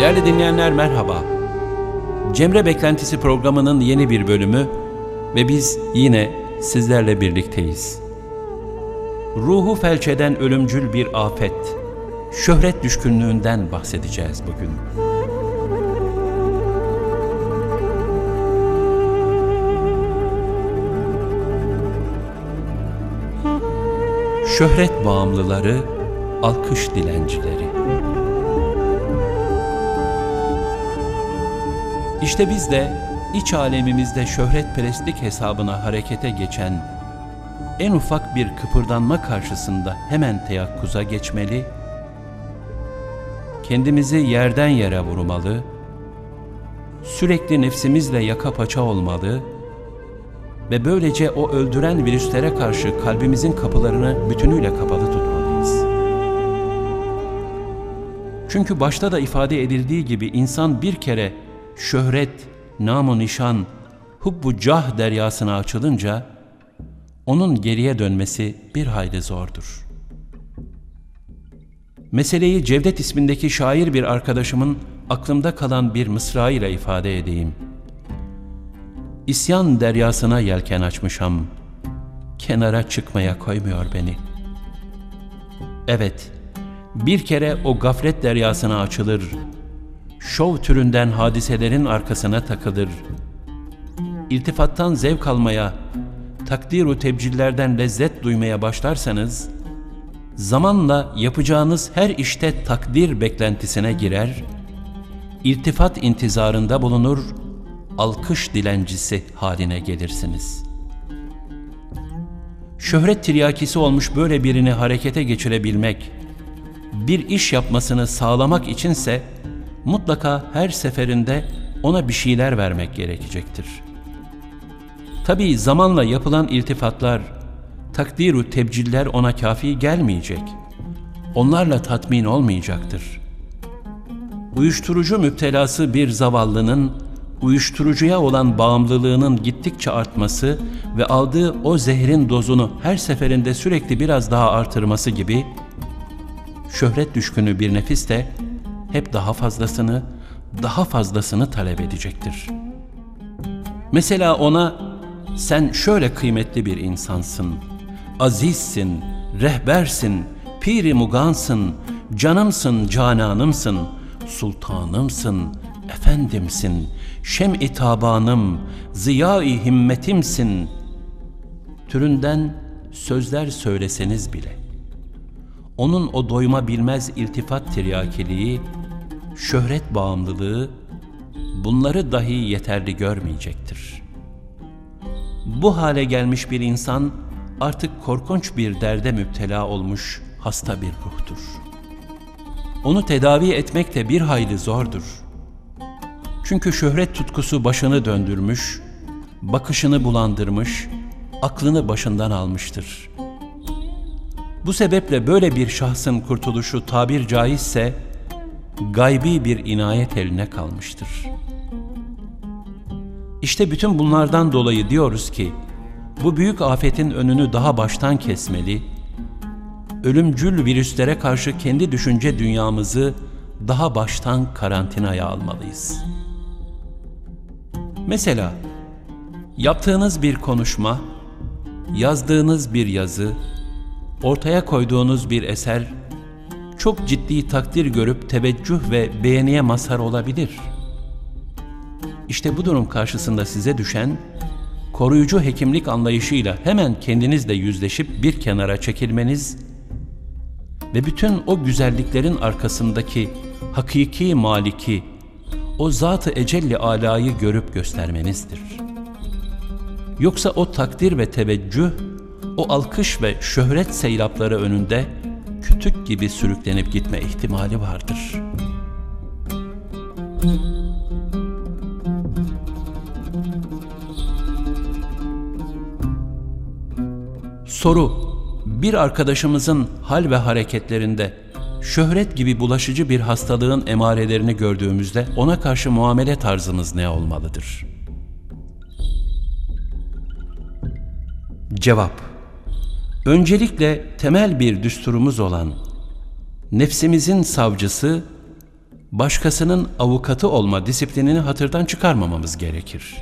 Değerli dinleyenler merhaba. Cemre Beklentisi programının yeni bir bölümü ve biz yine sizlerle birlikteyiz. Ruhu felç eden ölümcül bir afet, şöhret düşkünlüğünden bahsedeceğiz bugün. Şöhret bağımlıları, alkış dilencileri. İşte biz de iç alemimizde şöhretperestlik hesabına harekete geçen, en ufak bir kıpırdanma karşısında hemen teyakkuza geçmeli, kendimizi yerden yere vurmalı, sürekli nefsimizle yaka paça olmalı ve böylece o öldüren virüslere karşı kalbimizin kapılarını bütünüyle kapalı tutmalıyız. Çünkü başta da ifade edildiği gibi insan bir kere şöhret, nam-ı nişan, hubbu cah deryasına açılınca onun geriye dönmesi bir hayli zordur. Meseleyi Cevdet ismindeki şair bir arkadaşımın aklımda kalan bir mısra ile ifade edeyim. İsyan deryasına yelken açmışam, kenara çıkmaya koymuyor beni. Evet, bir kere o gaflet deryasına açılır, şov türünden hadiselerin arkasına takılır, iltifattan zevk almaya, takdir-u tebcillerden lezzet duymaya başlarsanız, zamanla yapacağınız her işte takdir beklentisine girer, iltifat intizarında bulunur, alkış dilencisi haline gelirsiniz. Şöhret tiryakisi olmuş böyle birini harekete geçirebilmek, bir iş yapmasını sağlamak içinse, mutlaka her seferinde ona bir şeyler vermek gerekecektir. Tabii zamanla yapılan iltifatlar, takdir-u tebciller ona kafi gelmeyecek. Onlarla tatmin olmayacaktır. Uyuşturucu müptelası bir zavallının, uyuşturucuya olan bağımlılığının gittikçe artması ve aldığı o zehrin dozunu her seferinde sürekli biraz daha artırması gibi, şöhret düşkünü bir nefis de hep daha fazlasını talep edecektir. Mesela ona, sen şöyle kıymetli bir insansın, azizsin, rehbersin, piri mugansın, canımsın, cananımsın, sultanımsın, efendimsin, şem-i tabanım, ziya-i himmetimsin türünden sözler söyleseniz bile, onun o doyma bilmez iltifat tiryakiliği, şöhret bağımlılığı bunları dahi yeterli görmeyecektir. Bu hale gelmiş bir insan artık korkunç bir derde müptela olmuş hasta bir ruhtur. Onu tedavi etmek de bir hayli zordur. Çünkü şöhret tutkusu başını döndürmüş, bakışını bulandırmış, aklını başından almıştır. Bu sebeple böyle bir şahsın kurtuluşu tabir caizse gaybi bir inayet eline kalmıştır. İşte bütün bunlardan dolayı diyoruz ki bu büyük afetin önünü daha baştan kesmeli, ölümcül virüslere karşı kendi düşünce dünyamızı daha baştan karantinaya almalıyız. Mesela yaptığınız bir konuşma, yazdığınız bir yazı, ortaya koyduğunuz bir eser çok ciddi takdir görüp teveccüh ve beğeniye mazhar olabilir. İşte bu durum karşısında size düşen, koruyucu hekimlik anlayışıyla hemen kendinizle yüzleşip bir kenara çekilmeniz ve bütün o güzelliklerin arkasındaki hakiki maliki, o zat-ı ecelli alayı görüp göstermenizdir. Yoksa o takdir ve teveccüh, o alkış ve şöhret seylapları önünde kütük gibi sürüklenip gitme ihtimali vardır. Soru: bir arkadaşımızın hal ve hareketlerinde şöhret gibi bulaşıcı bir hastalığın emarelerini gördüğümüzde ona karşı muamele tarzımız ne olmalıdır? Cevap: öncelikle temel bir düsturumuz olan nefsimizin savcısı, başkasının avukatı olma disiplinini hatırdan çıkarmamamız gerekir.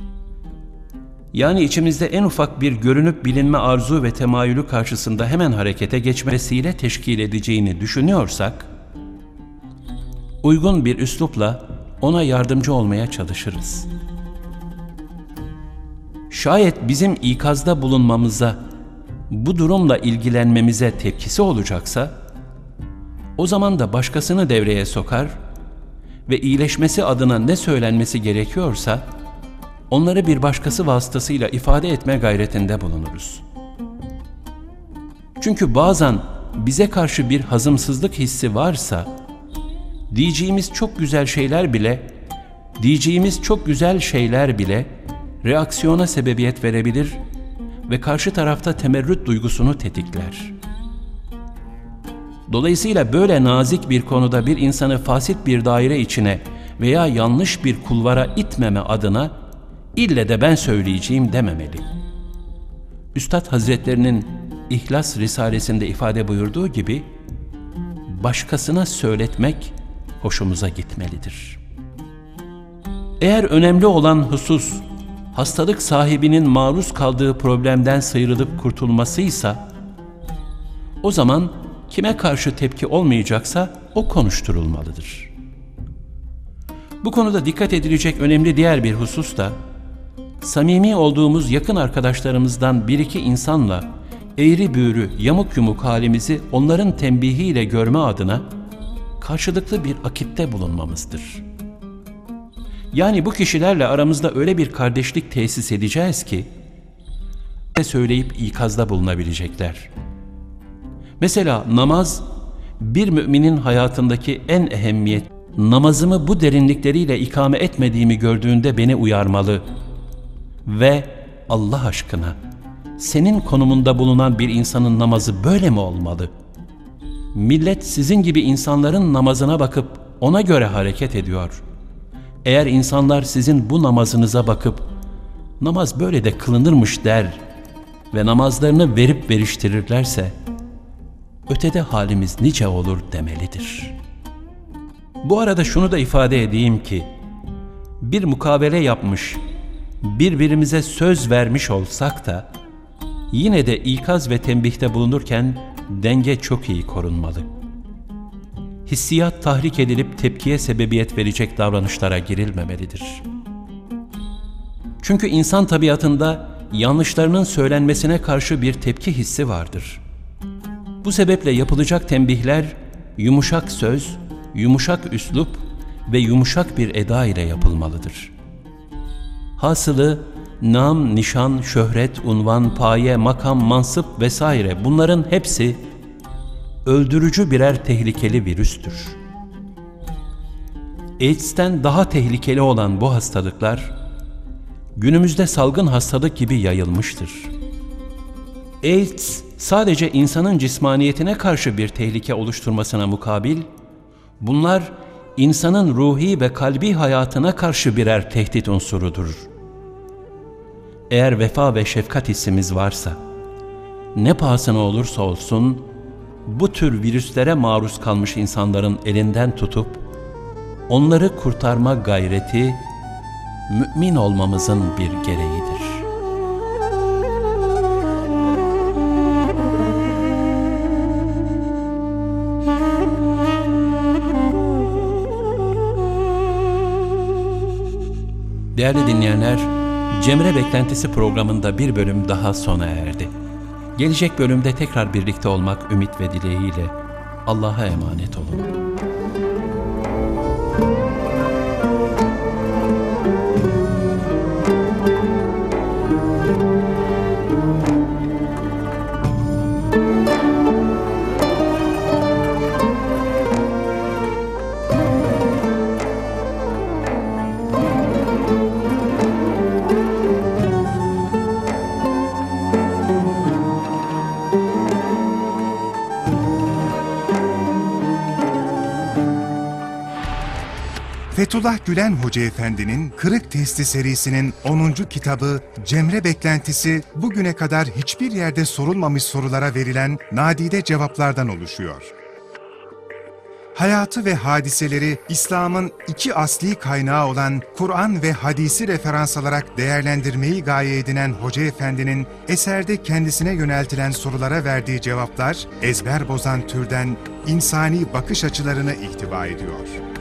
Yani içimizde en ufak bir görünüp bilinme arzu ve temayülü karşısında hemen harekete geçme vesile teşkil edeceğini düşünüyorsak, uygun bir üslupla ona yardımcı olmaya çalışırız. Şayet bizim ikazda bulunmamıza, bu durumla ilgilenmemize tepkisi olacaksa, o zaman da başkasını devreye sokar ve iyileşmesi adına ne söylenmesi gerekiyorsa, onları bir başkası vasıtasıyla ifade etme gayretinde bulunuruz. Çünkü bazen bize karşı bir hazımsızlık hissi varsa, diyeceğimiz çok güzel şeyler bile reaksiyona sebebiyet verebilir ve karşı tarafta temerrüt duygusunu tetikler. Dolayısıyla böyle nazik bir konuda bir insanı fasit bir daire içine veya yanlış bir kulvara itmeme adına ille de ben söyleyeceğim dememeli. Üstad Hazretlerinin İhlas Risalesinde ifade buyurduğu gibi, başkasına söyletmek hoşumuza gitmelidir. Eğer önemli olan husus, hastalık sahibinin maruz kaldığı problemden sıyrılıp kurtulmasıysa, o zaman kime karşı tepki olmayacaksa o konuşturulmalıdır. Bu konuda dikkat edilecek önemli diğer bir husus da, samimi olduğumuz yakın arkadaşlarımızdan bir iki insanla eğri büğrü, yamuk yumuk halimizi onların tembihiyle görme adına karşılıklı bir akitte bulunmamızdır. Yani bu kişilerle aramızda öyle bir kardeşlik tesis edeceğiz ki, söyleyip ikazda bulunabilecekler. Mesela namaz, bir müminin hayatındaki en ehemmiyet, namazımı bu derinlikleriyle ikame etmediğimi gördüğünde beni uyarmalı ve Allah aşkına, senin konumunda bulunan bir insanın namazı böyle mi olmalı? Millet sizin gibi insanların namazına bakıp ona göre hareket ediyor. Eğer insanlar sizin bu namazınıza bakıp, namaz böyle de kılınırmış der ve namazlarını verip veriştirirlerse, ötede halimiz nice olur demelidir. Bu arada şunu da ifade edeyim ki, bir mukavele yapmış, birbirimize söz vermiş olsak da, yine de ikaz ve tembihte bulunurken denge çok iyi korunmalı. Hissiyat tahrik edilip tepkiye sebebiyet verecek davranışlara girilmemelidir. Çünkü insan tabiatında yanlışlarının söylenmesine karşı bir tepki hissi vardır. Bu sebeple yapılacak tembihler yumuşak söz, yumuşak üslup ve yumuşak bir eda ile yapılmalıdır. Hasılı nam, nişan, şöhret, unvan, paye, makam, mansıp vesaire bunların hepsi öldürücü birer tehlikeli virüstür. AIDS'ten daha tehlikeli olan bu hastalıklar günümüzde salgın hastalık gibi yayılmıştır. AIDS sadece insanın cismaniyetine karşı bir tehlike oluşturmasına mukabil, bunlar insanın ruhi ve kalbi hayatına karşı birer tehdit unsurudur. Eğer vefa ve şefkat hissimiz varsa, ne pahasına olursa olsun, bu tür virüslere maruz kalmış insanların elinden tutup, onları kurtarma gayreti, mümin olmamızın bir gereğidir. Değerli dinleyenler, Cemre Beklentisi programında bir bölüm daha sona erdi. Gelecek bölümde tekrar birlikte olmak ümit ve dileğiyle Allah'a emanet olun. Fethullah Gülen Hoca Efendi'nin Kırık Testi serisinin 10. kitabı Cemre Beklentisi bugüne kadar hiçbir yerde sorulmamış sorulara verilen nadide cevaplardan oluşuyor. Hayatı ve hadiseleri İslam'ın iki asli kaynağı olan Kur'an ve hadisi referans alarak değerlendirmeyi gaye edinen Hoca Efendi'nin eserde kendisine yöneltilen sorulara verdiği cevaplar ezber bozan türden insani bakış açılarını ihtiva ediyor.